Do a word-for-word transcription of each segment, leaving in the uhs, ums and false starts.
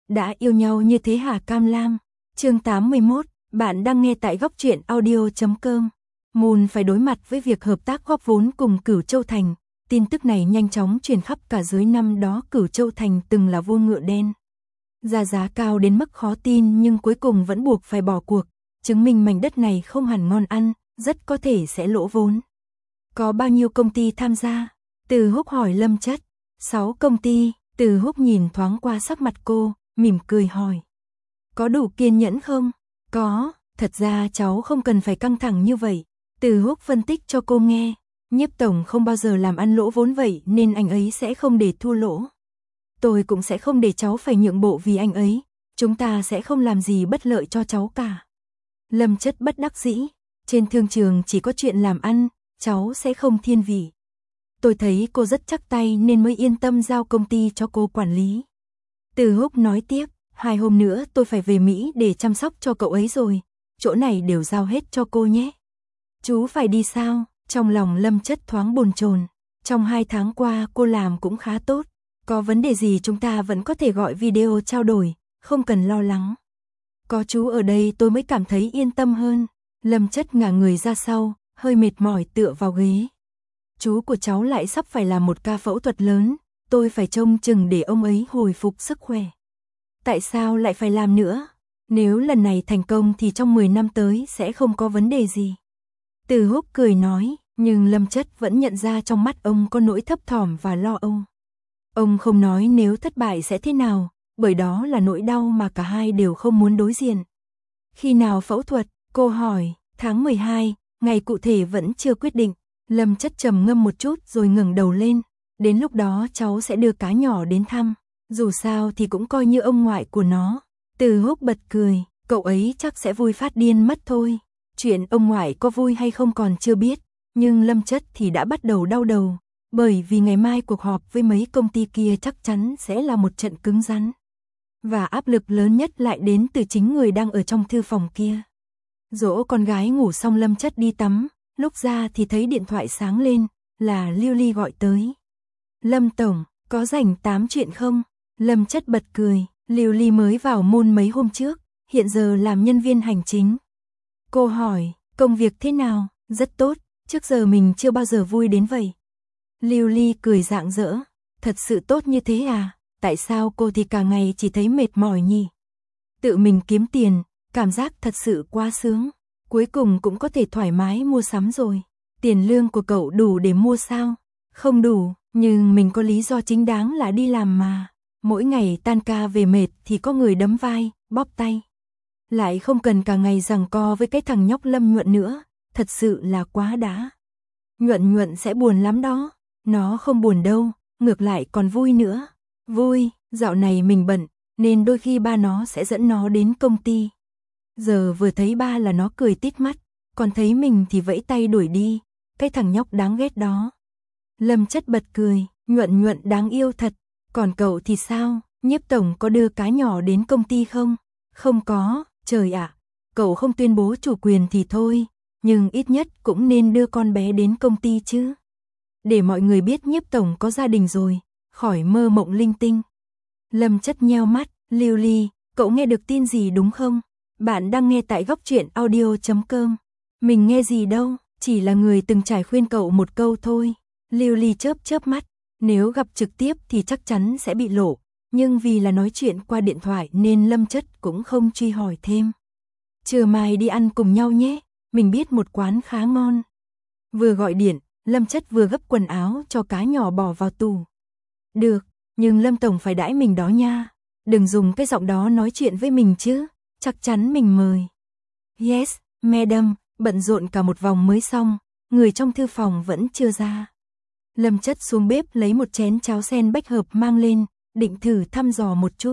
đã yêu nhau như thế hả Cam Lam? Chương tám mươi mốt, bạn đang nghe tại góc truyện audio chấm com. Moon phải đối mặt với việc hợp tác góp vốn cùng Cửu Châu Thành. Tin tức này nhanh chóng truyền khắp cả giới, năm đó Cửu Châu Thành từng là vua ngựa đen. Ra giá cao đến mức khó tin nhưng cuối cùng vẫn buộc phải bỏ cuộc, chứng minh mảnh đất này không hẳn ngon ăn, rất có thể sẽ lỗ vốn. Có bao nhiêu công ty tham gia? Từ Húc hỏi Lâm Chất. Sáu công ty. Từ Húc nhìn thoáng qua sắc mặt cô, mỉm cười hỏi. Có đủ kiên nhẫn không? Có, thật ra cháu không cần phải căng thẳng như vậy. Từ Húc phân tích cho cô nghe. Nhiếp tổng không bao giờ làm ăn lỗ vốn vậy nên anh ấy sẽ không để thua lỗ. Tôi cũng sẽ không để cháu phải nhượng bộ vì anh ấy. Chúng ta sẽ không làm gì bất lợi cho cháu cả. Lâm Chất bất đắc dĩ. Trên thương trường chỉ có chuyện làm ăn, cháu sẽ không thiên vị. Tôi thấy cô rất chắc tay nên mới yên tâm giao công ty cho cô quản lý. Từ Húc nói tiếp, hai hôm nữa tôi phải về Mỹ để chăm sóc cho cậu ấy rồi. Chỗ này đều giao hết cho cô nhé. Chú phải đi sao? Trong lòng Lâm Chất thoáng bồn chồn. Trong hai tháng qua cô làm cũng khá tốt. Có vấn đề gì chúng ta vẫn có thể gọi video trao đổi, không cần lo lắng. Có chú ở đây tôi mới cảm thấy yên tâm hơn. Lâm Chất ngả người ra sau, hơi mệt mỏi tựa vào ghế. Chú của cháu lại sắp phải làm một ca phẫu thuật lớn, tôi phải trông chừng để ông ấy hồi phục sức khỏe. Tại sao lại phải làm nữa? Nếu lần này thành công thì trong mười năm tới sẽ không có vấn đề gì. Từ Húc cười nói, nhưng Lâm Chất vẫn nhận ra trong mắt ông có nỗi thấp thỏm và lo âu. Ông không nói nếu thất bại sẽ thế nào, bởi đó là nỗi đau mà cả hai đều không muốn đối diện. Khi nào phẫu thuật? Cô hỏi. Tháng mười hai, ngày cụ thể vẫn chưa quyết định. Lâm Chất trầm ngâm một chút rồi ngẩng đầu lên. Đến lúc đó cháu sẽ đưa cá nhỏ đến thăm. Dù sao thì cũng coi như ông ngoại của nó. Từ Húc bật cười, cậu ấy chắc sẽ vui phát điên mất thôi. Chuyện ông ngoại có vui hay không còn chưa biết, nhưng Lâm Chất thì đã bắt đầu đau đầu. Bởi vì ngày mai cuộc họp với mấy công ty kia chắc chắn sẽ là một trận cứng rắn. Và áp lực lớn nhất lại đến từ chính người đang ở trong thư phòng kia. Dỗ con gái ngủ xong Lâm Chất đi tắm, lúc ra thì thấy điện thoại sáng lên, là Lưu Ly gọi tới. Lâm Tổng, có rảnh tám chuyện không? Lâm Chất bật cười, Lưu Ly mới vào môn mấy hôm trước, hiện giờ làm nhân viên hành chính. Cô hỏi, công việc thế nào? Rất tốt, trước giờ mình chưa bao giờ vui đến vậy. Lưu Ly cười rạng rỡ, thật sự tốt như thế à? Tại sao cô thì cả ngày chỉ thấy mệt mỏi nhỉ? Tự mình kiếm tiền, cảm giác thật sự quá sướng. Cuối cùng cũng có thể thoải mái mua sắm rồi. Tiền lương của cậu đủ để mua sao? Không đủ, nhưng mình có lý do chính đáng là đi làm mà. Mỗi ngày tan ca về mệt thì có người đấm vai, bóp tay. Lại không cần cả ngày giằng co với cái thằng nhóc Lâm Nhuận nữa, thật sự là quá đã. Nhuận Nhuận sẽ buồn lắm đó. Nó không buồn đâu, ngược lại còn vui nữa. Vui, dạo này mình bận, nên đôi khi ba nó sẽ dẫn nó đến công ty. Giờ vừa thấy ba là nó cười tít mắt, còn thấy mình thì vẫy tay đuổi đi, cái thằng nhóc đáng ghét đó. Lâm Chất bật cười, Nhuận Nhuận đáng yêu thật, còn cậu thì sao, Nhiếp tổng có đưa cá nhỏ đến công ty không? Không có, trời ạ, cậu không tuyên bố chủ quyền thì thôi, nhưng ít nhất cũng nên đưa con bé đến công ty chứ. Để mọi người biết Nhiếp tổng có gia đình rồi, khỏi mơ mộng linh tinh. Lâm Chất nheo mắt, Lưu Ly, cậu nghe được tin gì đúng không? Bạn đang nghe tại góc truyện audio chấm com. Mình nghe gì đâu, chỉ là người từng trải khuyên cậu một câu thôi. Lưu Ly chớp chớp mắt, nếu gặp trực tiếp thì chắc chắn sẽ bị lộ, nhưng vì là nói chuyện qua điện thoại nên Lâm Chất cũng không truy hỏi thêm. Trưa mai đi ăn cùng nhau nhé, mình biết một quán khá ngon. Vừa gọi điện, Lâm Chất vừa gấp quần áo cho cá nhỏ bỏ vào tủ. Được, nhưng Lâm tổng phải đãi mình đó nha. Đừng dùng cái giọng đó nói chuyện với mình chứ, chắc chắn mình mời. Yes, madam, bận rộn cả một vòng mới xong, người trong thư phòng vẫn chưa ra. Lâm Chất xuống bếp lấy một chén cháo sen bách hợp mang lên, định thử thăm dò một chút.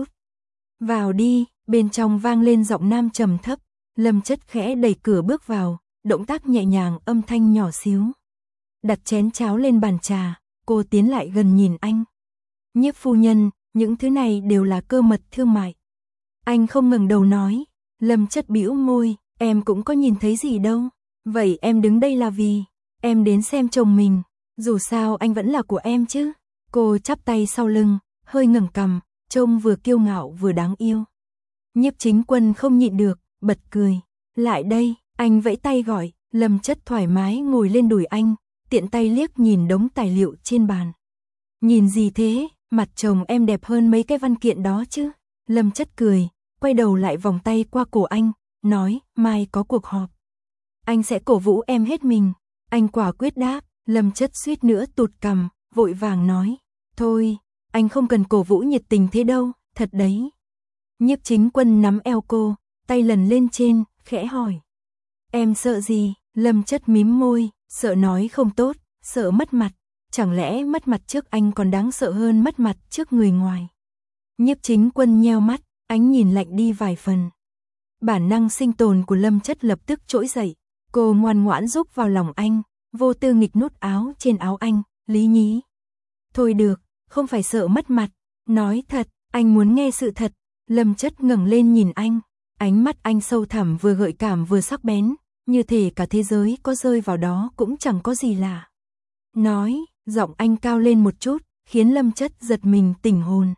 Vào đi, bên trong vang lên giọng nam trầm thấp. Lâm Chất khẽ đẩy cửa bước vào, động tác nhẹ nhàng, âm thanh nhỏ xíu. Đặt chén cháo lên bàn trà, cô tiến lại gần nhìn anh. Nhiếp phu nhân, những thứ này đều là cơ mật thương mại. Anh không ngẩng đầu nói. Lâm Chất bĩu môi, em cũng có nhìn thấy gì đâu. Vậy em đứng đây là vì em đến xem chồng mình. Dù sao anh vẫn là của em chứ. Cô chắp tay sau lưng, hơi ngẩng cằm, trông vừa kiêu ngạo vừa đáng yêu. Nhiếp Chính Quân không nhịn được, bật cười. Lại đây, anh vẫy tay gọi, Lâm Chất thoải mái ngồi lên đùi anh, tiện tay liếc nhìn đống tài liệu trên bàn. Nhìn gì thế, mặt chồng em đẹp hơn mấy cái văn kiện đó chứ. Lâm Chất cười, quay đầu lại vòng tay qua cổ anh, nói, mai có cuộc họp. Anh sẽ cổ vũ em hết mình. Anh quả quyết đáp. Lâm Chất suýt nữa tụt cằm, vội vàng nói, thôi, anh không cần cổ vũ nhiệt tình thế đâu, thật đấy. Nhiếp Chính Quân nắm eo cô, tay lần lên trên, khẽ hỏi. Em sợ gì? Lâm Chất mím môi, sợ nói không tốt, sợ mất mặt. Chẳng lẽ mất mặt trước anh còn đáng sợ hơn mất mặt trước người ngoài? Nhiếp Chính Quân nheo mắt, ánh nhìn lạnh đi vài phần. Bản năng sinh tồn của Lâm Chất lập tức trỗi dậy. Cô ngoan ngoãn rúc vào lòng anh, vô tư nghịch nút áo trên áo anh, lý nhí. Thôi được, không phải sợ mất mặt, nói thật, anh muốn nghe sự thật. Lâm Chất ngẩng lên nhìn anh, ánh mắt anh sâu thẳm vừa gợi cảm vừa sắc bén, như thể cả thế giới có rơi vào đó cũng chẳng có gì lạ. Nói, giọng anh cao lên một chút, khiến Lâm Chất giật mình tỉnh hồn.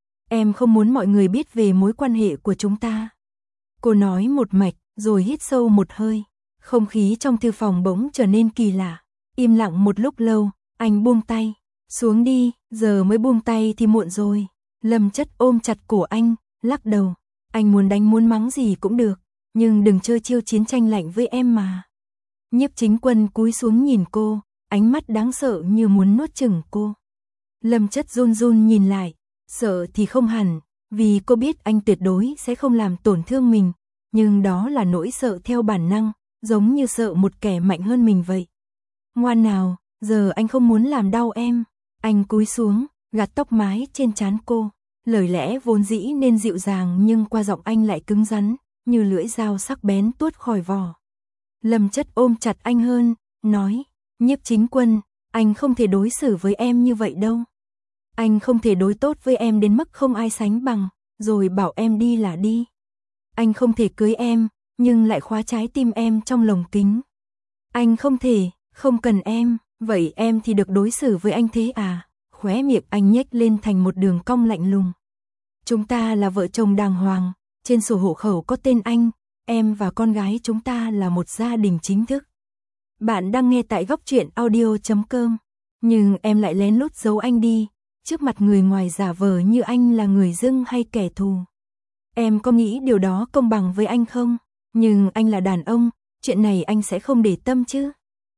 Em không muốn mọi người biết về mối quan hệ của chúng ta. Cô nói một mạch, rồi hít sâu một hơi. Không khí trong thư phòng bỗng trở nên kỳ lạ. Im lặng một lúc lâu, anh buông tay. Xuống đi, giờ mới buông tay thì muộn rồi. Lâm Chất ôm chặt cổ anh, lắc đầu. Anh muốn đánh muốn mắng gì cũng được, nhưng đừng chơi chiêu chiến tranh lạnh với em mà. Nhiếp Chính Quân cúi xuống nhìn cô, ánh mắt đáng sợ như muốn nuốt chửng cô. Lâm Chất run run nhìn lại, sợ thì không hẳn, vì cô biết anh tuyệt đối sẽ không làm tổn thương mình, nhưng đó là nỗi sợ theo bản năng, giống như sợ một kẻ mạnh hơn mình vậy. Ngoan nào, giờ anh không muốn làm đau em. Anh cúi xuống, gạt tóc mái trên trán cô. Lời lẽ vốn dĩ nên dịu dàng nhưng qua giọng anh lại cứng rắn, như lưỡi dao sắc bén tuốt khỏi vỏ. Lâm Chất ôm chặt anh hơn, nói, Nhiếp Chính Quân, anh không thể đối xử với em như vậy đâu. Anh không thể đối tốt với em đến mức không ai sánh bằng, rồi bảo em đi là đi. Anh không thể cưới em, nhưng lại khóa trái tim em trong lồng kính. Anh không thể, không cần em, vậy em thì được đối xử với anh thế à? Khóe miệng anh nhếch lên thành một đường cong lạnh lùng. Chúng ta là vợ chồng đàng hoàng, trên sổ hộ khẩu có tên anh, em và con gái chúng ta là một gia đình chính thức. Bạn đang nghe tại góc truyện audio chấm com, nhưng em lại lén lút giấu anh đi, trước mặt người ngoài giả vờ như anh là người dưng hay kẻ thù. Em có nghĩ điều đó công bằng với anh không? Nhưng anh là đàn ông, chuyện này anh sẽ không để tâm chứ?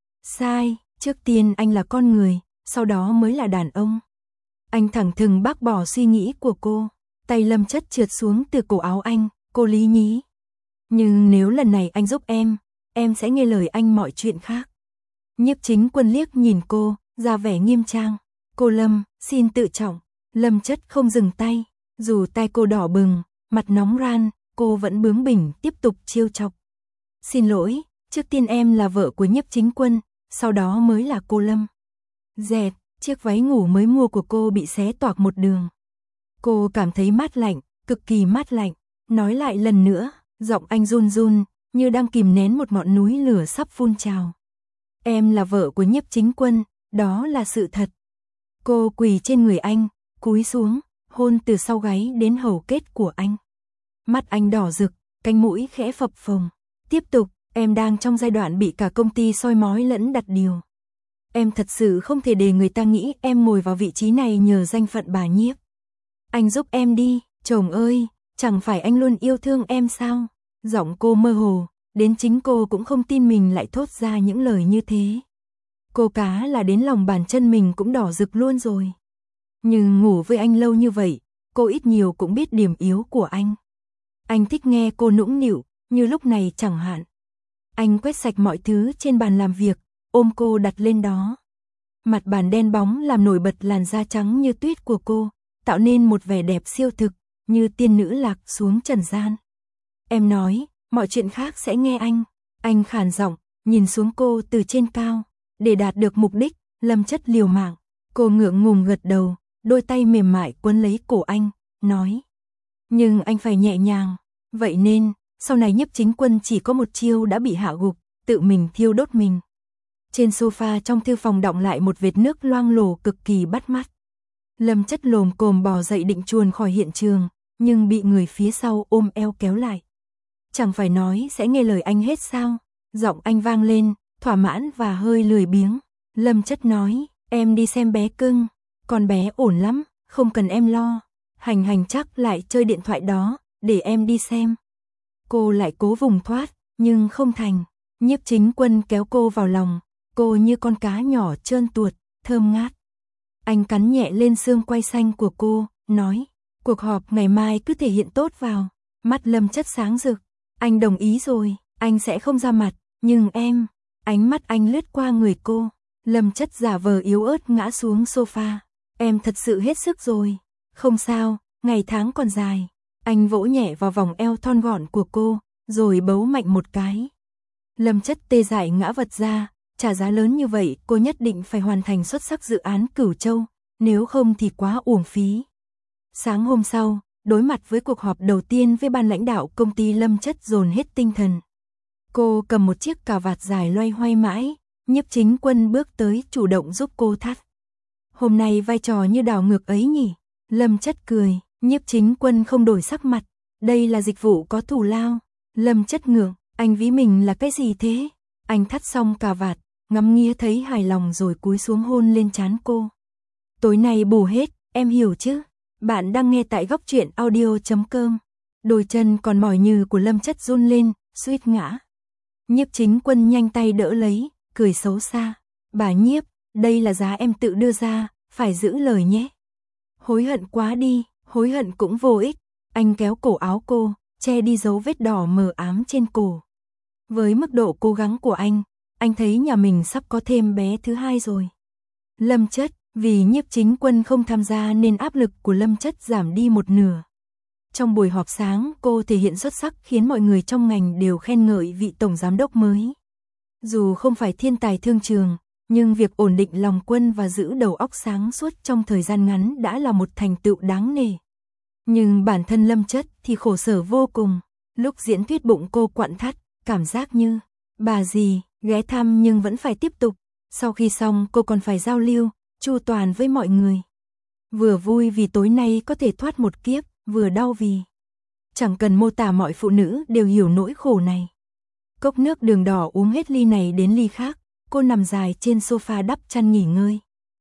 Sai, trước tiên anh là con người, sau đó mới là đàn ông. Anh thẳng thừng bác bỏ suy nghĩ của cô, tay Lâm Chất trượt xuống từ cổ áo anh, cô lý nhí. Nhưng nếu lần này anh giúp em, em sẽ nghe lời anh mọi chuyện khác. Nhiếp Chính Quân liếc nhìn cô, ra vẻ nghiêm trang. Cô Lâm, xin tự trọng. Lâm Chất không dừng tay, dù tay cô đỏ bừng, mặt nóng ran, cô vẫn bướng bỉnh tiếp tục trêu chọc. Xin lỗi, trước tiên em là vợ của Nhiếp Chính Quân, sau đó mới là cô Lâm. Dẹt, chiếc váy ngủ mới mua của cô bị xé toạc một đường. Cô cảm thấy mát lạnh, cực kỳ mát lạnh. Nói lại lần nữa, giọng anh run run, như đang kìm nén một ngọn núi lửa sắp phun trào. Em là vợ của Nhiếp Chính Quân, đó là sự thật. Cô quỳ trên người anh, cúi xuống, hôn từ sau gáy đến hầu kết của anh. Mắt anh đỏ rực, cánh mũi khẽ phập phồng. Tiếp tục, em đang trong giai đoạn bị cả công ty soi mói lẫn đặt điều. Em thật sự không thể để người ta nghĩ em ngồi vào vị trí này nhờ danh phận bà Nhiếp. Anh giúp em đi, chồng ơi, chẳng phải anh luôn yêu thương em sao? Giọng cô mơ hồ, đến chính cô cũng không tin mình lại thốt ra những lời như thế. Cô cá là đến lòng bàn chân mình cũng đỏ rực luôn rồi. Nhưng ngủ với anh lâu như vậy, cô ít nhiều cũng biết điểm yếu của anh. Anh thích nghe cô nũng nịu, như lúc này chẳng hạn. Anh quét sạch mọi thứ trên bàn làm việc, ôm cô đặt lên đó. Mặt bàn đen bóng làm nổi bật làn da trắng như tuyết của cô, tạo nên một vẻ đẹp siêu thực, như tiên nữ lạc xuống trần gian. Em nói, mọi chuyện khác sẽ nghe anh. Anh khàn giọng, nhìn xuống cô từ trên cao. Để đạt được mục đích, Lâm Chất liều mạng. Cô ngượng ngùng gật đầu, đôi tay mềm mại quấn lấy cổ anh, nói. Nhưng anh phải nhẹ nhàng. Vậy nên, sau này Nhiếp Chính Quân chỉ có một chiêu đã bị hạ gục, tự mình thiêu đốt mình. Trên sofa trong thư phòng đọng lại một vệt nước loang lổ cực kỳ bắt mắt. Lâm Chất lồm cồm bò dậy định chuồn khỏi hiện trường, nhưng bị người phía sau ôm eo kéo lại. Chẳng phải nói sẽ nghe lời anh hết sao? Giọng anh vang lên, thỏa mãn và hơi lười biếng. Lâm Chất nói, em đi xem bé cưng, con bé ổn lắm, không cần em lo. Hành hành chắc lại chơi điện thoại đó, để em đi xem. Cô lại cố vùng thoát, nhưng không thành. Nhiếp Chính Quân kéo cô vào lòng, cô như con cá nhỏ trơn tuột, thơm ngát. Anh cắn nhẹ lên xương quai xanh của cô, nói, cuộc họp ngày mai cứ thể hiện tốt vào. Mắt Lâm Chất sáng rực, anh đồng ý rồi, anh sẽ không ra mặt, nhưng em, ánh mắt anh lướt qua người cô. Lâm Chất giả vờ yếu ớt ngã xuống sofa, em thật sự hết sức rồi, không sao, ngày tháng còn dài. Anh vỗ nhẹ vào vòng eo thon gọn của cô, rồi bấu mạnh một cái. Lâm Chất tê dại ngã vật ra, trả giá lớn như vậy cô nhất định phải hoàn thành xuất sắc dự án Cửu Châu, nếu không thì quá uổng phí. Sáng hôm sau, đối mặt với cuộc họp đầu tiên với ban lãnh đạo công ty, Lâm Chất dồn hết tinh thần. Cô cầm một chiếc cà vạt dài loay hoay mãi, Nhiếp Chính Quân bước tới chủ động giúp cô thắt. Hôm nay vai trò như đảo ngược ấy nhỉ? Lâm Chất cười, Nhiếp Chính Quân không đổi sắc mặt, đây là dịch vụ có thù lao. Lâm Chất ngượng, anh ví mình là cái gì thế? Anh thắt xong cà vạt, ngắm nghía thấy hài lòng rồi cúi xuống hôn lên trán cô. Tối nay bù hết, em hiểu chứ? Bạn đang nghe tại góc truyện audio chấm com. Đôi chân còn mỏi nhừ của Lâm Chất run lên, suýt ngã. Nhiếp Chính Quân nhanh tay đỡ lấy, cười xấu xa. Bà Nhiếp, đây là giá em tự đưa ra, phải giữ lời nhé. Hối hận quá đi, hối hận cũng vô ích. Anh kéo cổ áo cô, che đi dấu vết đỏ mờ ám trên cổ. Với mức độ cố gắng của anh, anh thấy nhà mình sắp có thêm bé thứ hai rồi. Lâm Chất, vì Nhiếp Chính Quân không tham gia nên áp lực của Lâm Chất giảm đi một nửa. Trong buổi họp sáng, cô thể hiện xuất sắc khiến mọi người trong ngành đều khen ngợi vị tổng giám đốc mới. Dù không phải thiên tài thương trường, nhưng việc ổn định lòng quân và giữ đầu óc sáng suốt trong thời gian ngắn đã là một thành tựu đáng nể. Nhưng bản thân Lâm Chất thì khổ sở vô cùng. Lúc diễn thuyết bụng cô quặn thắt, cảm giác như bà dì ghé thăm nhưng vẫn phải tiếp tục. Sau khi xong cô còn phải giao lưu chu toàn với mọi người. Vừa vui vì tối nay có thể thoát một kiếp, vừa đau vì chẳng cần mô tả, mọi phụ nữ đều hiểu nỗi khổ này. Cốc nước đường đỏ uống hết ly này đến ly khác, cô nằm dài trên sofa đắp chăn nghỉ ngơi.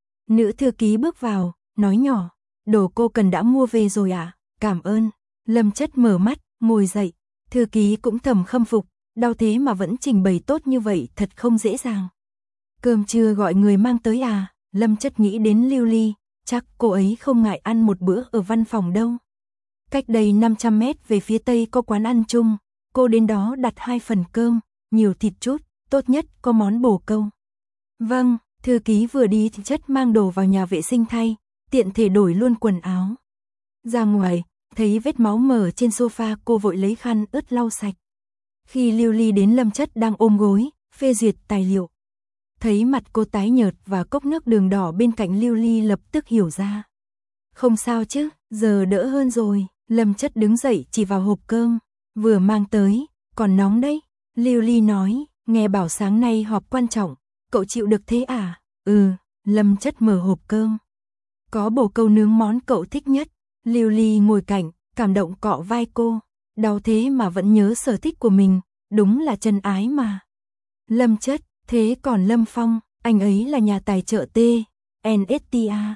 Nữ thư ký bước vào, nói nhỏ, đồ cô cần đã mua về rồi à, cảm ơn. Lâm Chất mở mắt, ngồi dậy, thư ký cũng thầm khâm phục, đau thế mà vẫn trình bày tốt như vậy thật không dễ dàng. Cơm trưa gọi người mang tới à? Lâm Chất nghĩ đến Lưu Ly, chắc cô ấy không ngại ăn một bữa ở văn phòng đâu. Cách đây năm trăm mét về phía tây có quán ăn chung, cô đến đó đặt hai phần cơm, nhiều thịt chút, tốt nhất có món bồ câu. Vâng, thư ký vừa đi thì Chất mang đồ vào nhà vệ sinh thay, tiện thể đổi luôn quần áo. Ra ngoài, thấy vết máu mờ trên sofa, cô vội lấy khăn ướt lau sạch. Khi Lưu Ly đến, Lâm Chất đang ôm gối, phê duyệt tài liệu. Thấy mặt cô tái nhợt và cốc nước đường đỏ bên cạnh, Lưu Ly lập tức hiểu ra. Không sao chứ, giờ đỡ hơn rồi. Lâm Chất đứng dậy chỉ vào hộp cơm, vừa mang tới, còn nóng đấy. Lưu Ly nói, nghe bảo sáng nay họp quan trọng, cậu chịu được thế à? Ừ, Lâm Chất mở hộp cơm. Có bồ câu nướng, món cậu thích nhất. Lưu Ly ngồi cạnh, cảm động cọ vai cô, đau thế mà vẫn nhớ sở thích của mình, đúng là chân ái mà. Lâm Chất, thế còn Lâm Phong, anh ấy là nhà tài trợ T, en ét tê a.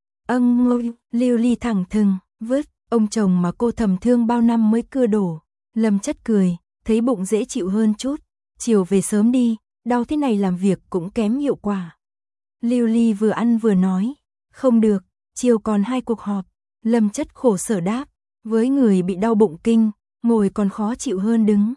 Âng ngôi, Lưu Ly thẳng thừng, vứt, ông chồng mà cô thầm thương bao năm mới cưa đổ. Lâm Chất cười, thấy bụng dễ chịu hơn chút, chiều về sớm đi, đau thế này làm việc cũng kém hiệu quả. Lưu Ly vừa ăn vừa nói, không được, chiều còn hai cuộc họp. Lâm Chất khổ sở đáp, với người bị đau bụng kinh, ngồi còn khó chịu hơn đứng.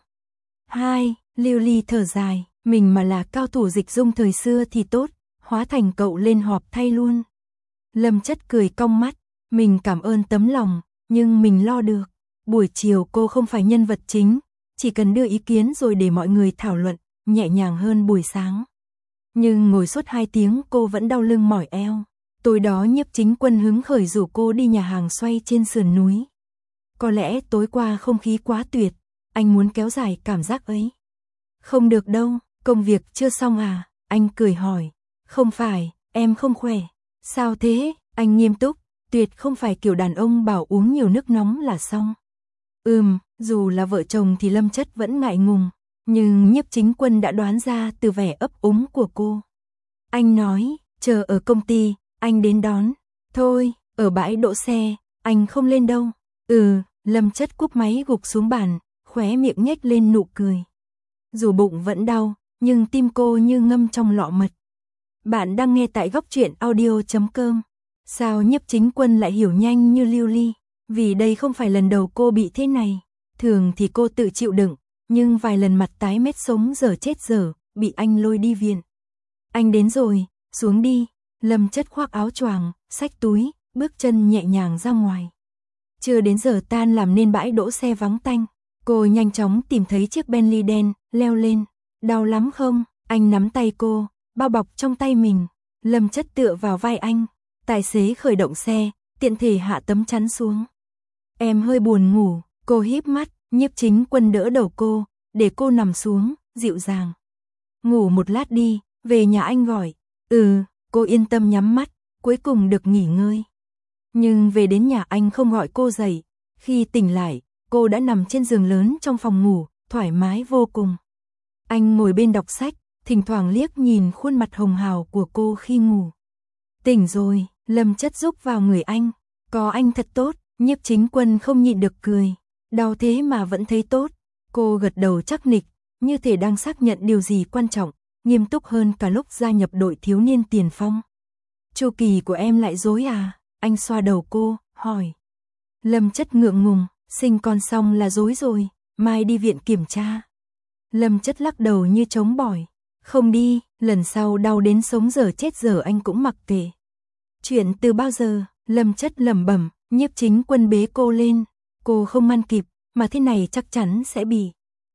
Hai, Lưu Ly thở dài, mình mà là cao thủ dịch dung thời xưa thì tốt, hóa thành cậu lên họp thay luôn. Lâm Chất cười cong mắt, mình cảm ơn tấm lòng, nhưng mình lo được. Buổi chiều cô không phải nhân vật chính, chỉ cần đưa ý kiến rồi để mọi người thảo luận, nhẹ nhàng hơn buổi sáng. Nhưng ngồi suốt hai tiếng cô vẫn đau lưng mỏi eo. Tối đó Nhiếp Chính Quân hứng khởi rủ cô đi nhà hàng xoay trên sườn núi. Có lẽ tối qua không khí quá tuyệt, anh muốn kéo dài cảm giác ấy. Không được đâu, công việc chưa xong à? Anh cười hỏi. Không phải, em không khỏe. Sao thế? Anh nghiêm túc, tuyệt không phải kiểu đàn ông bảo uống nhiều nước nóng là xong. Ừm, dù là vợ chồng thì Lâm Chất vẫn ngại ngùng, nhưng Nhiếp Chính Quân đã đoán ra từ vẻ ấp úng của cô. Anh nói, chờ ở công ty, anh đến đón. Thôi, ở bãi đỗ xe, anh không lên đâu. Ừ, Lâm Chất cúp máy gục xuống bàn, khóe miệng nhếch lên nụ cười. Dù bụng vẫn đau, nhưng tim cô như ngâm trong lọ mật. Bạn đang nghe tại góc truyện audio chấm com. Sao Nhiếp Chính Quân lại hiểu nhanh như lưu ly? Vì đây không phải lần đầu cô bị thế này. Thường thì cô tự chịu đựng, nhưng vài lần mặt tái mét sống dở chết dở, bị anh lôi đi viện. Anh đến rồi, xuống đi. Lâm Chất khoác áo choàng, xách túi, bước chân nhẹ nhàng ra ngoài. Chưa đến giờ tan làm nên bãi đỗ xe vắng tanh. Cô nhanh chóng tìm thấy chiếc Bentley đen, leo lên. Đau lắm không? Anh nắm tay cô, bao bọc trong tay mình. Lâm Chất tựa vào vai anh. Tài xế khởi động xe, tiện thể hạ tấm chắn xuống. Em hơi buồn ngủ, cô híp mắt, Nhiếp Chính Quân đỡ đầu cô, để cô nằm xuống, dịu dàng. Ngủ một lát đi, về nhà anh gọi. Ừ, cô yên tâm nhắm mắt, cuối cùng được nghỉ ngơi. Nhưng về đến nhà anh không gọi cô dậy. Khi tỉnh lại, cô đã nằm trên giường lớn trong phòng ngủ, thoải mái vô cùng. Anh ngồi bên đọc sách, thỉnh thoảng liếc nhìn khuôn mặt hồng hào của cô khi ngủ. Tỉnh rồi, Lâm Chất rúc vào người anh. Có anh thật tốt. Nhiếp Chính Quân không nhịn được cười. Đau thế mà vẫn thấy tốt. Cô gật đầu chắc nịch, như thể đang xác nhận điều gì quan trọng, nghiêm túc hơn cả lúc gia nhập đội thiếu niên tiền phong. Chu kỳ của em lại rối à? Anh xoa đầu cô, hỏi. Lâm Chất ngượng ngùng, sinh con xong là rối rồi, mai đi viện kiểm tra. Lâm Chất lắc đầu như trống bỏi. Không đi, lần sau đau đến sống dở chết dở anh cũng mặc kệ. Chuyện từ bao giờ? Lâm Chất lẩm bẩm. Nhiếp Chính Quân bế cô lên. Cô không ngăn kịp, mà thế này chắc chắn sẽ bị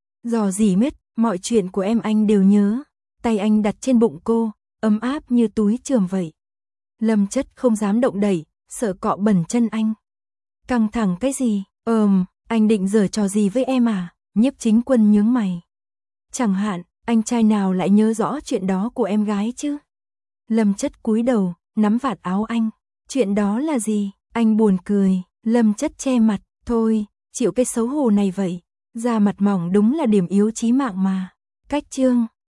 dò dỉ mất. Mọi chuyện của em anh đều nhớ. Tay anh đặt trên bụng cô, ấm áp như túi chườm vậy. Lâm Chất không dám động đẩy, sợ cọ bẩn chân anh. Căng thẳng cái gì? Ờm, anh định giở trò gì với em à? Nhiếp Chính Quân nhướng mày. Chẳng hạn, anh trai nào lại nhớ rõ chuyện đó của em gái chứ? Lâm Chất cúi đầu, nắm vạt áo anh. Chuyện đó là gì? Anh buồn cười. Lâm Chất che mặt. Thôi, chịu cái xấu hổ này vậy. Da mặt mỏng đúng là điểm yếu chí mạng mà. Cách chương.